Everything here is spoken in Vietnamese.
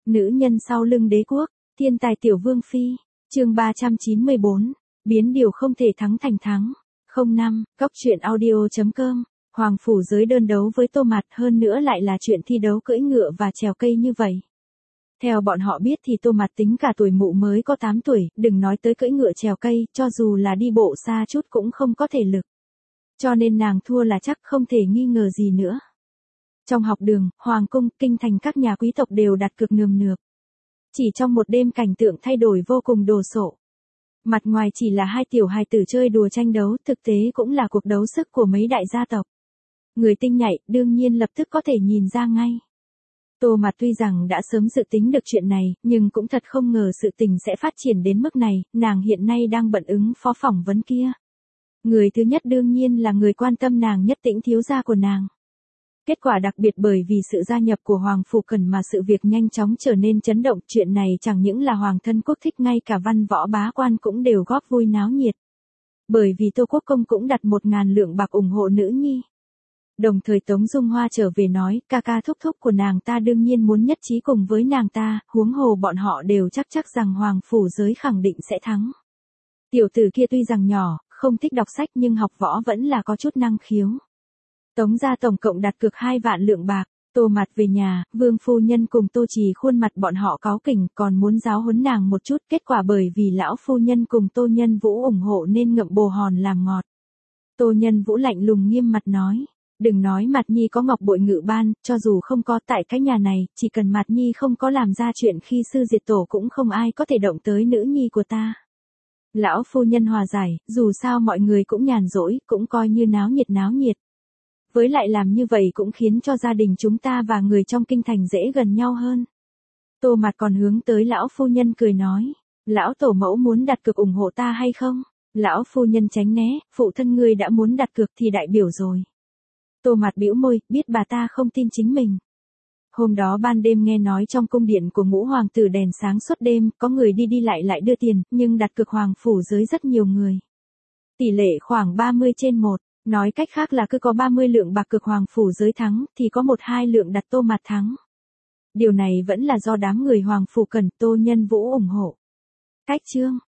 Nữ nhân sau lưng đế quốc, thiên tài tiểu vương phi, chương 394, biến điều không thể thắng thành thắng. 05, góc truyện audio.com, Hoàng phủ giới đơn đấu với Tô Mạt, hơn nữa lại là chuyện thi đấu cưỡi ngựa và trèo cây như vậy. Theo bọn họ biết thì Tô Mạt tính cả tuổi mụ mới có 8 tuổi, đừng nói tới cưỡi ngựa trèo cây, cho dù là đi bộ xa chút cũng không có thể lực. Cho nên nàng thua là chắc, không thể nghi ngờ gì nữa. Trong học đường, hoàng cung, kinh thành, các nhà quý tộc đều đặt cược nườm nượp. Chỉ trong một đêm cảnh tượng thay đổi vô cùng đồ sộ. Mặt ngoài chỉ là hai tiểu hài tử chơi đùa tranh đấu, thực tế cũng là cuộc đấu sức của mấy đại gia tộc. Người tinh nhạy, đương nhiên lập tức có thể nhìn ra ngay. Tô Mạt tuy rằng đã sớm dự tính được chuyện này, nhưng cũng thật không ngờ sự tình sẽ phát triển đến mức này, nàng hiện nay đang bận ứng phó phỏng vấn kia. Người thứ nhất đương nhiên là người quan tâm nàng nhất, Tĩnh thiếu gia của nàng. Kết quả đặc biệt bởi vì sự gia nhập của Hoàng Phủ Cần mà sự việc nhanh chóng trở nên chấn động, chuyện này chẳng những là Hoàng thân quốc thích, ngay cả văn võ bá quan cũng đều góp vui náo nhiệt. Bởi vì Tô Quốc Công cũng đặt 1.000 lượng bạc ủng hộ nữ nhi. Đồng thời Tống Dung Hoa trở về nói, ca ca thúc thúc của nàng ta đương nhiên muốn nhất trí cùng với nàng ta, huống hồ bọn họ đều chắc rằng Hoàng Phủ giới khẳng định sẽ thắng. Tiểu tử kia tuy rằng nhỏ, không thích đọc sách nhưng học võ vẫn là có chút năng khiếu. Tống gia tổng cộng đặt cược 2 vạn lượng bạc. Tô Mạt về nhà, Vương phu nhân cùng Tô Trì khuôn mặt bọn họ cáu kỉnh, còn muốn giáo huấn nàng một chút, kết quả bởi vì lão phu nhân cùng Tô Nhân Vũ ủng hộ nên ngậm bồ hòn làm ngọt. Tô Nhân Vũ lạnh lùng nghiêm mặt nói, đừng nói Mạt Nhi có ngọc bội ngự ban, cho dù không có, tại cái nhà này, chỉ cần Mạt Nhi không có làm ra chuyện khi sư diệt tổ cũng không ai có thể động tới nữ nhi của ta. Lão phu nhân hòa giải, dù sao mọi người cũng nhàn rỗi, cũng coi như náo nhiệt. Với lại làm như vậy cũng khiến cho gia đình chúng ta và người trong kinh thành dễ gần nhau hơn. Tô Mạt còn hướng tới lão phu nhân cười nói, lão tổ mẫu muốn đặt cược ủng hộ ta hay không? Lão phu nhân tránh né, phụ thân ngươi đã muốn đặt cược thì đại biểu rồi. Tô Mạt bĩu môi, biết bà ta không tin chính mình. Hôm đó ban đêm nghe nói trong cung điện của ngũ hoàng tử đèn sáng suốt đêm, có người đi lại đưa tiền, nhưng đặt cược Hoàng Phủ giới rất nhiều người. Tỷ lệ khoảng 30/1. Nói cách khác là cứ có 30 lượng bạc cược Hoàng Phủ giới thắng, thì có 1-2 lượng đặt Tô Mạt thắng. Điều này vẫn là do đám người Hoàng Phủ Cần, Tô Nhân Vũ ủng hộ. Cách chương